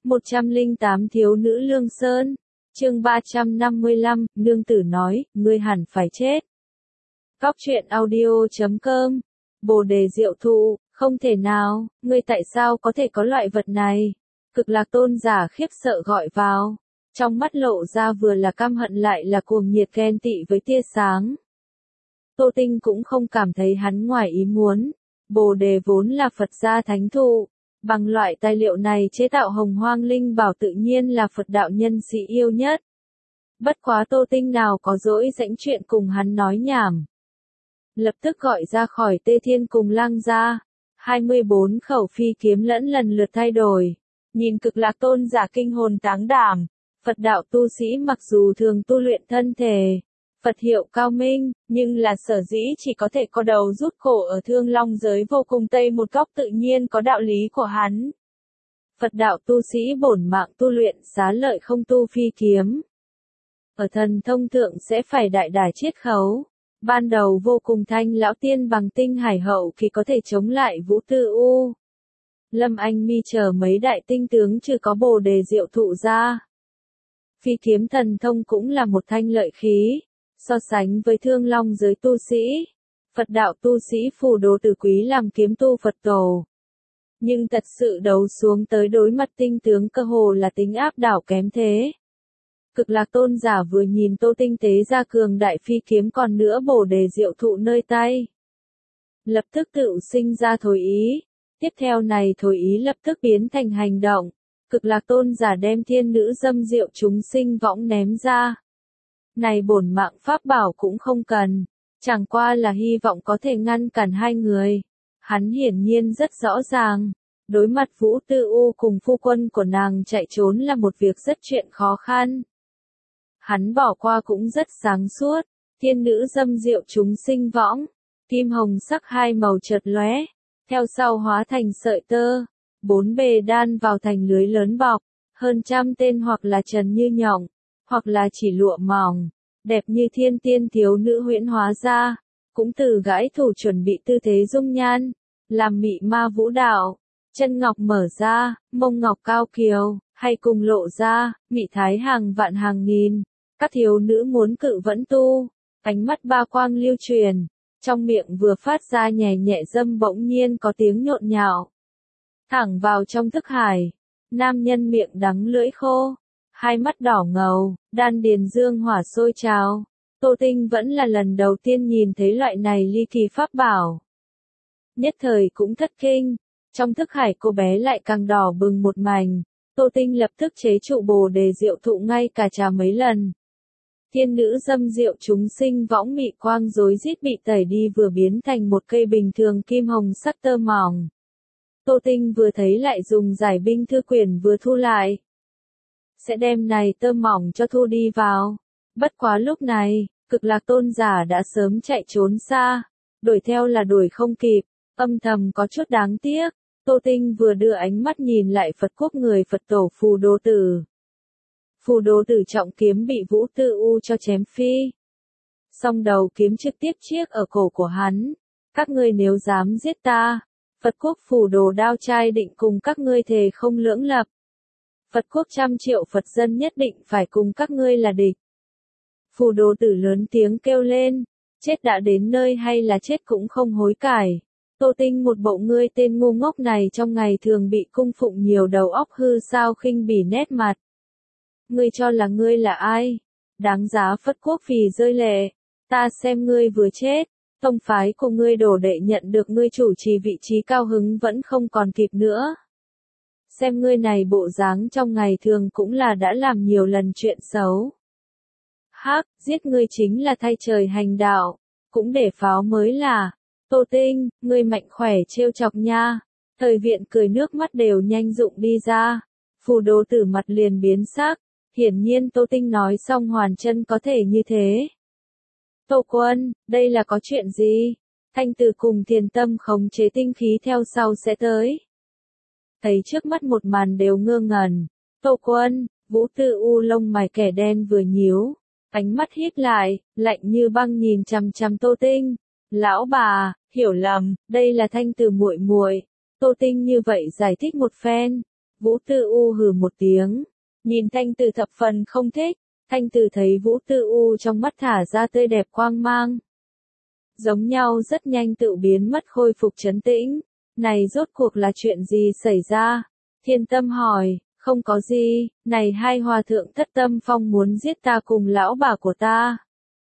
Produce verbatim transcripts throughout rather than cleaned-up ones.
một trăm lẻ tám Thiếu nữ Lương Sơn. Chương ba trăm năm mươi lăm, nương tử nói, ngươi hẳn phải chết. Cóc truyện audio chấm com. Bồ đề diệu thụ, không thể nào, ngươi tại sao có thể có loại vật này? Cực Lạc tôn giả khiếp sợ gọi vào. Trong mắt lộ ra vừa là căm hận lại là cuồng nhiệt ghen tị với tia sáng. Tô Tinh cũng không cảm thấy hắn ngoài ý muốn. Bồ đề vốn là Phật gia thánh thụ. Bằng loại tài liệu này chế tạo hồng hoang linh bảo tự nhiên là Phật đạo nhân sĩ yêu nhất. Bất quá Tô Tinh nào có dỗi rãnh chuyện cùng hắn nói nhảm. Lập tức gọi ra khỏi Tê Thiên cùng Lăng gia. hai mươi bốn khẩu phi kiếm lẫn lần lượt thay đổi. Nhìn Cực Lạc tôn giả kinh hồn táng đảm. Phật đạo tu sĩ mặc dù thường tu luyện thân thể. Phật hiệu cao minh, nhưng là sở dĩ chỉ có thể có đầu rút cổ ở Thương Long giới vô cùng tây một góc tự nhiên có đạo lý của hắn. Phật đạo tu sĩ bổn mạng tu luyện xá lợi không tu phi kiếm. Ở thần thông thượng sẽ phải đại đả chiết khấu. Ban đầu vô cùng thanh lão tiên bằng tinh hải hậu khi có thể chống lại Vũ Tư U. Lâm Anh Mi chờ mấy đại tinh tướng chưa có bồ đề diệu thụ ra. Phi kiếm thần thông cũng là một thanh lợi khí. So sánh với Thương Long giới tu sĩ, Phật đạo tu sĩ phù đồ tử quý làm kiếm tu Phật tổ. Nhưng thật sự đấu xuống tới đối mặt tinh tướng cơ hồ là tính áp đảo kém thế. Cực Lạc tôn giả vừa nhìn Tô Tinh tế ra cường đại phi kiếm còn nữa bồ đề diệu thụ nơi tay. Lập tức tự sinh ra thối ý. Tiếp theo này thối ý lập tức biến thành hành động. Cực Lạc tôn giả đem thiên nữ dâm diệu chúng sinh võng ném ra. Này bổn mạng pháp bảo cũng không cần, chẳng qua là hy vọng có thể ngăn cản hai người. Hắn hiển nhiên rất rõ ràng, đối mặt Vũ Tư U cùng phu quân của nàng chạy trốn là một việc rất chuyện khó khăn. Hắn bỏ qua cũng rất sáng suốt, thiên nữ dâm diệu chúng sinh võng, kim hồng sắc hai màu chợt lóe, theo sau hóa thành sợi tơ, bốn bề đan vào thành lưới lớn bọc, hơn trăm tên hoặc là trần như nhộng, hoặc là chỉ lụa mỏng, đẹp như thiên tiên thiếu nữ huyễn hóa ra, cũng từ gãi thủ chuẩn bị tư thế dung nhan, làm mị ma vũ đạo, chân ngọc mở ra, mông ngọc cao kiều, hay cùng lộ ra, mị thái hàng vạn hàng nghìn, các thiếu nữ muốn cự vẫn tu, ánh mắt ba quang lưu truyền, trong miệng vừa phát ra nhẹ nhẹ dâm bỗng nhiên có tiếng nhộn nhạo, thẳng vào trong thức hải, nam nhân miệng đắng lưỡi khô. Hai mắt đỏ ngầu, đan điền dương hỏa sôi trào. Tô Tinh vẫn là lần đầu tiên nhìn thấy loại này ly kỳ pháp bảo. Nhất thời cũng thất kinh, trong thức hải cô bé lại càng đỏ bừng một mảnh. Tô Tinh lập tức chế trụ bồ đề diệu thụ ngay cả trà mấy lần. Thiên nữ dâm diệu chúng sinh võng mị quang rối rít bị tẩy đi vừa biến thành một cây bình thường kim hồng sắc tơ mỏng. Tô Tinh vừa thấy lại dùng giải binh thư quyển vừa thu lại. Sẽ đem này tơ mỏng cho thu đi vào. Bất quá lúc này, Cực Lạc tôn giả đã sớm chạy trốn xa, đuổi theo là đuổi không kịp, âm thầm có chút đáng tiếc. Tô Tinh vừa đưa ánh mắt nhìn lại Phật quốc người Phật tổ Phù Đồ Tử. Phù Đồ Tử trọng kiếm bị Vũ Tư U cho chém phi. Song đầu kiếm trực tiếp chiếc ở cổ của hắn. Các ngươi nếu dám giết ta, Phật quốc Phù Đồ đao trai định cùng các ngươi thề không lưỡng lập. Phật quốc trăm triệu Phật dân nhất định phải cùng các ngươi là địch. Phù Đồ Tử lớn tiếng kêu lên, chết đã đến nơi hay là chết cũng không hối cải. Tô Tinh một bộ ngươi tên ngu ngốc này trong ngày thường bị cung phụng nhiều đầu óc hư sao khinh bỉ nét mặt. Ngươi cho là ngươi là ai? Đáng giá Phật quốc vì rơi lệ. Ta xem ngươi vừa chết, tông phái của ngươi đổ đệ nhận được ngươi chủ trì vị trí cao hứng vẫn không còn kịp nữa. Xem ngươi này bộ dáng trong ngày thường cũng là đã làm nhiều lần chuyện xấu. Hắc, giết ngươi chính là thay trời hành đạo, cũng để pháo mới là. Tô Tinh, ngươi mạnh khỏe trêu chọc nha. Thời viện cười nước mắt đều nhanh rụng đi ra. Phù Đồ Tử mặt liền biến sắc, hiển nhiên Tô Tinh nói xong hoàn chân có thể như thế. Tô Quân, đây là có chuyện gì? Thanh Tử cùng Thiền Tâm khống chế tinh khí theo sau sẽ tới. Thấy trước mắt một màn đều ngơ ngẩn. Tô Quân, Vũ Tư U lông mày kẻ đen vừa nhíu, ánh mắt híp lại, lạnh như băng nhìn chằm chằm Tô Tinh. Lão bà, hiểu lầm, đây là Thanh Tử muội muội. Tô Tinh như vậy giải thích một phen. Vũ Tư U hừ một tiếng, nhìn Thanh Từ thập phần không thích. Thanh Từ thấy Vũ Tư U trong mắt thả ra tươi đẹp quang mang. Giống nhau rất nhanh tự biến mất khôi phục trấn tĩnh. Này rốt cuộc là chuyện gì xảy ra? Thiên Tâm hỏi, không có gì, này hai hòa thượng Thất Tâm Phong muốn giết ta cùng lão bà của ta.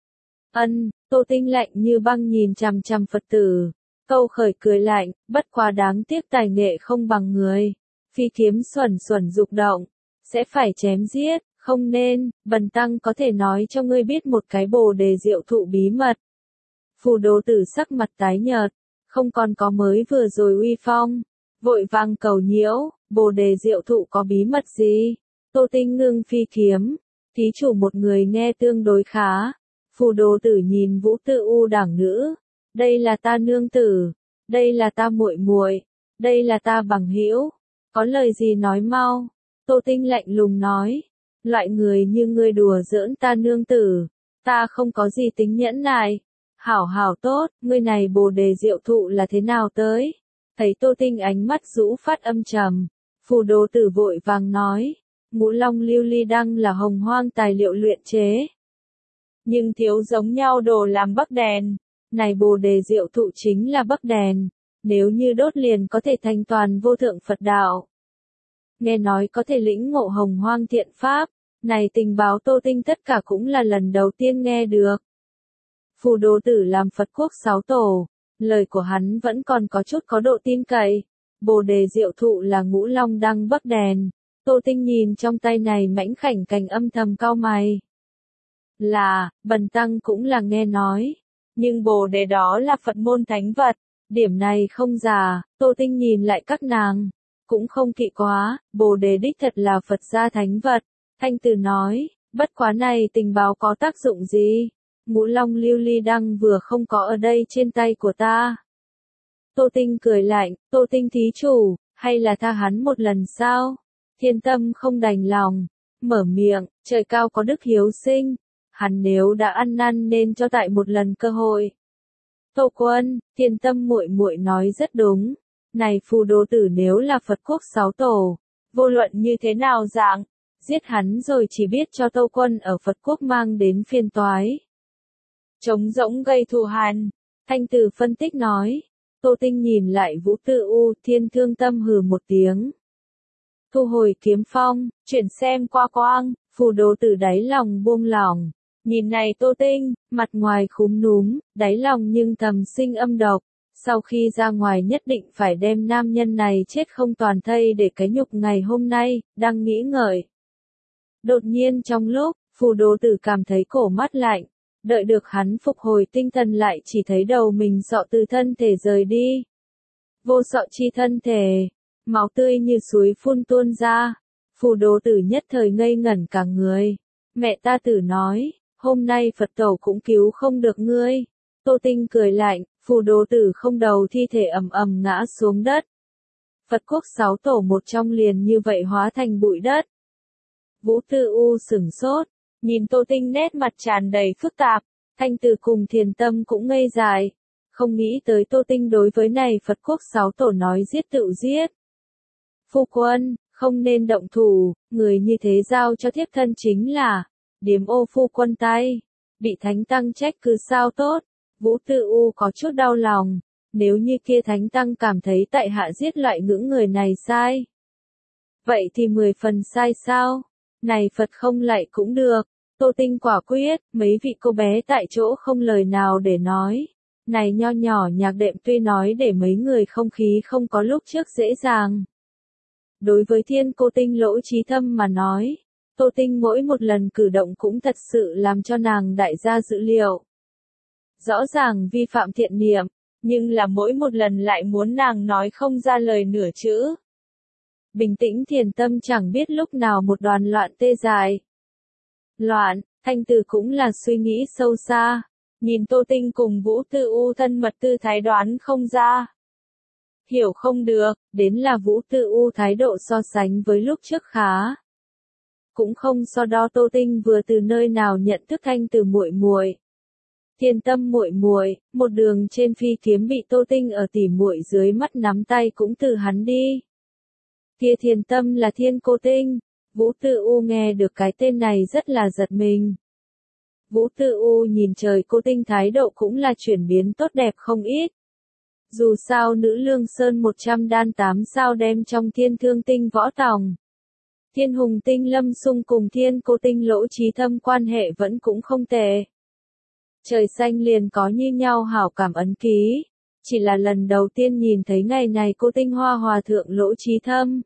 Ân, Tô Tinh lạnh như băng nhìn chằm chằm Phật tử. Câu khởi cười lạnh, bất quá đáng tiếc tài nghệ không bằng người. Phi kiếm xuẩn xuẩn dục động, sẽ phải chém giết, không nên, bần tăng có thể nói cho ngươi biết một cái bồ đề diệu thụ bí mật. Phù đồ tử sắc mặt tái nhợt, không còn có mới vừa rồi uy phong, vội vàng cầu nhiễu, bồ đề diệu thụ có bí mật gì? Tô Tinh ngưng phi kiếm, thí chủ một người nghe tương đối khá. Phù đồ tử nhìn Vũ Tư U đảng nữ, đây là ta nương tử, đây là ta muội muội, đây là ta bằng hữu, có lời gì nói mau. Tô Tinh lạnh lùng nói, loại người như ngươi đùa giỡn ta nương tử, ta không có gì tính nhẫn nại. Hảo hảo tốt, ngươi này bồ đề diệu thụ là thế nào tới? Thấy Tô Tinh ánh mắt rũ phát âm trầm, phù đồ tử vội vàng nói, ngũ long lưu ly đăng là hồng hoang tài liệu luyện chế. Nhưng thiếu giống nhau đồ làm bắc đèn, này bồ đề diệu thụ chính là bắc đèn, nếu như đốt liền có thể thành toàn vô thượng Phật đạo. Nghe nói có thể lĩnh ngộ hồng hoang thiện pháp, này tình báo Tô Tinh tất cả cũng là lần đầu tiên nghe được. Phù đồ tử làm Phật quốc sáu tổ, lời của hắn vẫn còn có chút có độ tin cậy. Bồ đề diệu thụ là ngũ long đăng bắc đèn. Tô Tinh nhìn trong tay này mãnh khảnh cành âm thầm cau mày. Là, bần tăng cũng là nghe nói. Nhưng bồ đề đó là Phật môn thánh vật. Điểm này không giả, Tô Tinh nhìn lại các nàng. Cũng không kỵ quá, bồ đề đích thật là Phật gia thánh vật. Thanh Từ nói, bất quá này tình báo có tác dụng gì? Ngũ long lưu ly đăng vừa không có ở đây trên tay của ta. Tô Tinh cười lạnh, Tô Tinh thí chủ, hay là tha hắn một lần sao? Thiên Tâm không đành lòng, mở miệng, trời cao có đức hiếu sinh, hắn nếu đã ăn năn nên cho tại một lần cơ hội. Tô Quân, Thiên Tâm muội muội nói rất đúng, này phù đồ tử nếu là Phật quốc sáu tổ, vô luận như thế nào dạng, giết hắn rồi chỉ biết cho Tô Quân ở Phật quốc mang đến phiền toái. Trống rỗng gây thù hằn, Thanh Từ phân tích nói. Tô Tinh nhìn lại Vũ Tư U, Thiên Thương Tâm hừ một tiếng. Thu hồi kiếm phong, chuyển xem qua quang, phù đồ tử đáy lòng buông lỏng. Nhìn này Tô Tinh, mặt ngoài khúm núm, đáy lòng nhưng thầm sinh âm độc. Sau khi ra ngoài nhất định phải đem nam nhân này chết không toàn thây để cái nhục ngày hôm nay, đang nghĩ ngợi. Đột nhiên trong lúc, phù đồ tử cảm thấy cổ mắt lạnh. Đợi được hắn phục hồi tinh thần lại chỉ thấy đầu mình sọ từ thân thể rời đi. Vô sọ chi thân thể, máu tươi như suối phun tuôn ra. Phù đồ tử nhất thời ngây ngẩn cả người. Mẹ ta tử nói, hôm nay Phật tổ cũng cứu không được ngươi. Tô Tinh cười lạnh, phù đồ tử không đầu thi thể ầm ầm ngã xuống đất. Phật quốc sáu tổ một trong liền như vậy hóa thành bụi đất. Vũ Tư U sửng sốt. Nhìn Tô Tinh nét mặt tràn đầy phức tạp, Thanh Từ cùng Thiền Tâm cũng ngây dại, không nghĩ tới Tô Tinh đối với này Phật quốc sáu tổ nói giết tự giết. Phu quân, không nên động thủ, người như thế giao cho thiếp thân chính là, điếm ô phu quân tay, bị thánh tăng trách cứ sao tốt. Vũ Tư U có chút đau lòng, nếu như kia thánh tăng cảm thấy tại hạ giết loại ngưỡng người này sai. Vậy thì mười phần sai sao? Này Phật không lại cũng được. Tô Tinh quả quyết, mấy vị cô bé tại chỗ không lời nào để nói. Này nho nhỏ nhạc đệm tuy nói để mấy người không khí không có lúc trước dễ dàng. Đối với Thiên Cô Tinh lỗ trí thâm mà nói, Tô Tinh mỗi một lần cử động cũng thật sự làm cho nàng đại gia dữ liệu. Rõ ràng vi phạm thiện niệm, nhưng là mỗi một lần lại muốn nàng nói không ra lời nửa chữ. Bình tĩnh Thiền Tâm chẳng biết lúc nào một đoàn loạn tê dại. Loạn, Thanh Từ cũng là suy nghĩ sâu xa, nhìn Tô Tinh cùng Vũ Tư U thân mật tư thái đoán không ra. Hiểu không được, đến là Vũ Tư U thái độ so sánh với lúc trước khá. Cũng không so đo Tô Tinh vừa từ nơi nào nhận thức Thanh Từ muội muội. Thiên Tâm muội muội, một đường trên phi kiếm bị Tô Tinh ở tỉ muội dưới mắt nắm tay cũng từ hắn đi. Kia Thiền Tâm là Thiên Cô Tinh. Vũ Tư U nghe được cái tên này rất là giật mình. Vũ Tư U nhìn trời cô tinh thái độ cũng là chuyển biến tốt đẹp không ít. Dù sao nữ lương sơn một trăm đan tám sao đem trong thiên thương tinh võ tòng. Thiên hùng tinh lâm sung cùng thiên cô tinh lỗ trí thâm quan hệ vẫn cũng không tệ. Trời xanh liền có như nhau hảo cảm ấn ký. Chỉ là lần đầu tiên nhìn thấy ngày này cô tinh hoa hòa thượng lỗ trí thâm.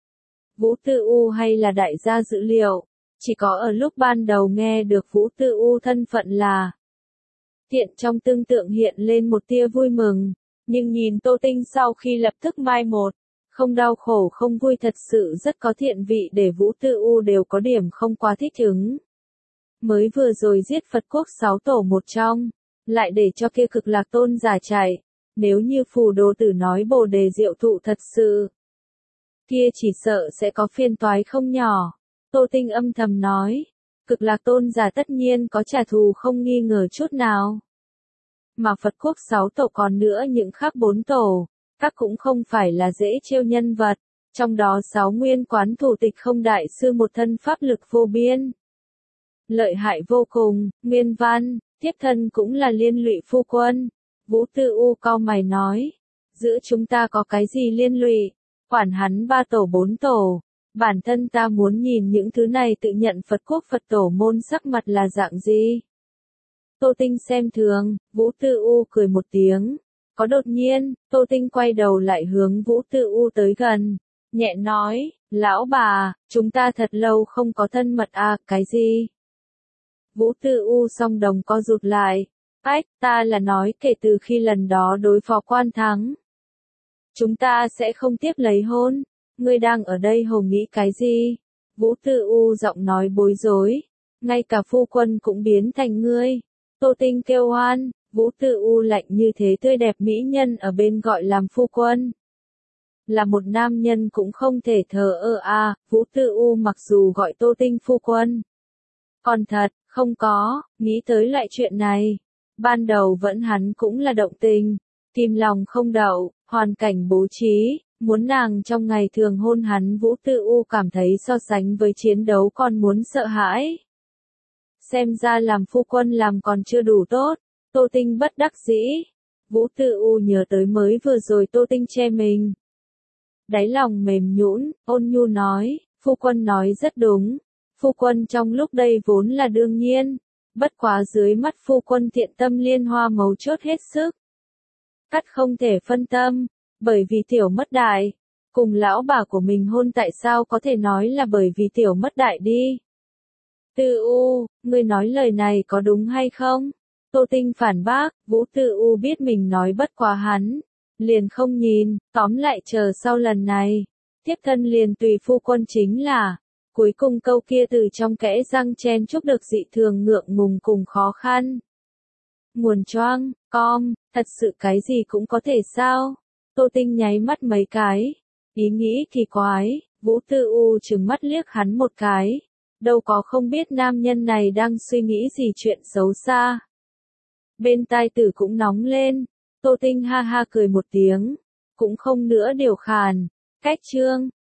Vũ Tư U hay là đại gia dữ liệu. Chỉ có ở lúc ban đầu nghe được Vũ Tư U thân phận là. Tiện trong tương tượng hiện lên một tia vui mừng. Nhưng nhìn Tô Tinh sau khi lập tức mai một. Không đau khổ không vui thật sự rất có thiện vị để Vũ Tư U đều có điểm không quá thích ứng. Mới vừa rồi giết Phật quốc sáu tổ một trong. Lại để cho kia cực lạc tôn giả chạy. Nếu như phù đồ tử nói bồ đề diệu thụ thật sự. Kia chỉ sợ sẽ có phiền toái không nhỏ. Tô Tinh âm thầm nói. Cực lạc tôn giả tất nhiên có trả thù không nghi ngờ chút nào. Mà Phật quốc sáu tổ còn nữa những khác bốn tổ. Các cũng không phải là dễ trêu nhân vật. Trong đó sáu nguyên quán thủ tịch không đại sư một thân pháp lực vô biên. Lợi hại vô cùng, nguyên văn, tiếp thân cũng là liên lụy phu quân. Vũ Tư U cau mày nói. Giữa chúng ta có cái gì liên lụy? Quản hắn ba tổ bốn tổ. Bản thân ta muốn nhìn những thứ này tự nhận Phật quốc Phật tổ môn sắc mặt là dạng gì? Tô Tinh xem thường, Vũ Tư U cười một tiếng. Có đột nhiên, Tô Tinh quay đầu lại hướng Vũ Tư U tới gần. Nhẹ nói, lão bà, chúng ta thật lâu không có thân mật à, cái gì? Vũ Tư U song đồng co rụt lại. Ách, ta là nói kể từ khi lần đó đối phó Quan Thắng. Chúng ta sẽ không tiếp lấy hôn. Ngươi đang ở đây hồ nghĩ cái gì? Vũ Tư U giọng nói bối rối. Ngay cả phu quân cũng biến thành ngươi. Tô Tinh kêu oan. Vũ Tư U lạnh như thế tươi đẹp mỹ nhân ở bên gọi làm phu quân. Là một nam nhân cũng không thể thờ ơ à, Vũ Tư U mặc dù gọi Tô Tinh phu quân. Còn thật, không có, nghĩ tới lại chuyện này. Ban đầu vẫn hắn cũng là động tình. Kim lòng không đậu, hoàn cảnh bố trí, muốn nàng trong ngày thường hôn hắn Vũ Tư U cảm thấy so sánh với chiến đấu còn muốn sợ hãi. Xem ra làm phu quân làm còn chưa đủ tốt. Tô Tinh bất đắc dĩ. Vũ Tư U nhớ tới mới vừa rồi Tô Tinh che mình. Đáy lòng mềm nhũn, ôn nhu nói, phu quân nói rất đúng. Phu quân trong lúc đây vốn là đương nhiên. Bất quá dưới mắt phu quân thiện tâm liên hoa mấu chốt hết sức. Cắt không thể phân tâm, bởi vì tiểu mất đại. Cùng lão bà của mình hôn tại sao có thể nói là bởi vì tiểu mất đại đi. Tư U, ngươi nói lời này có đúng hay không? Tô Tinh phản bác, Vũ Tư U biết mình nói bất quá hắn. Liền không nhìn, tóm lại chờ sau lần này. Tiếp thân liền tùy phu quân chính là. Cuối cùng câu kia từ trong kẽ răng chen chúc được dị thường ngượng ngùng cùng khó khăn. Nguồn choang, com, thật sự cái gì cũng có thể sao? Tô Tinh nháy mắt mấy cái. Ý nghĩ kỳ quái, Vũ Tư U trừng mắt liếc hắn một cái. Đâu có không biết nam nhân này đang suy nghĩ gì chuyện xấu xa. Bên tai tử cũng nóng lên. Tô Tinh ha ha cười một tiếng. Cũng không nữa điều khàn. Cách chương.